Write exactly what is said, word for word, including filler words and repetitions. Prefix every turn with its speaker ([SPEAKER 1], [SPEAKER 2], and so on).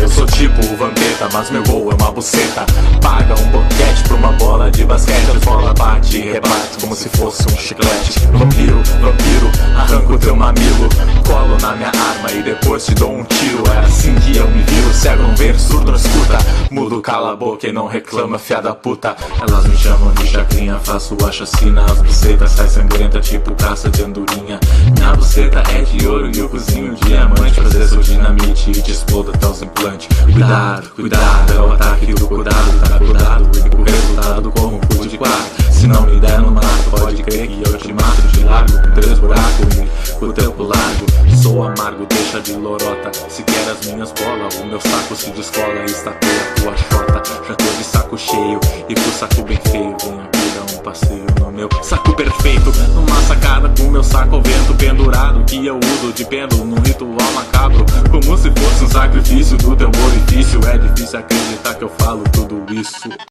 [SPEAKER 1] Eu sou tipo o Vampeta, mas meu gol é uma buceta. Paga um boquete pra uma bola de basquete. A bola bate e rebate como se fosse um chiclete. Vampiro, vampiro, arranco teu mamilo, colo na minha arma e depois te dou um tiro. É assim que eu me viro, cego não ver, surdo não escuta. Mudo, cala a boca e não reclama, fia da puta. Elas me chamam de chacrinha, faço a chacina. As bucetas sai sangrenta tipo caça de andorinha. Minha buceta é de ouro e eu cozinho diamante. Fazer seu dinamite e te explodo até os implantes. Cuidado, cuidado, é o ataque do cuidado. Tá cuidado e o resultado como um cu de quatro. Se não me der no mato, pode crer que eu te mato. De largo com três buracos e com o tempo largo. Sou amargo, deixa de lorota. Se quer as minhas bolas, o meu saco se descola e estapeia a tua chota. Já tô de saco cheio e com o saco bem feio. Venha aqui dar um passeio no meu saco perfeito. Numa sacada com meu saco ao vento pendurado, que eu uso de pêndulo num ritual macabro, como se fosse um sacrifício do teu orifício. É difícil acreditar que eu falo tudo isso.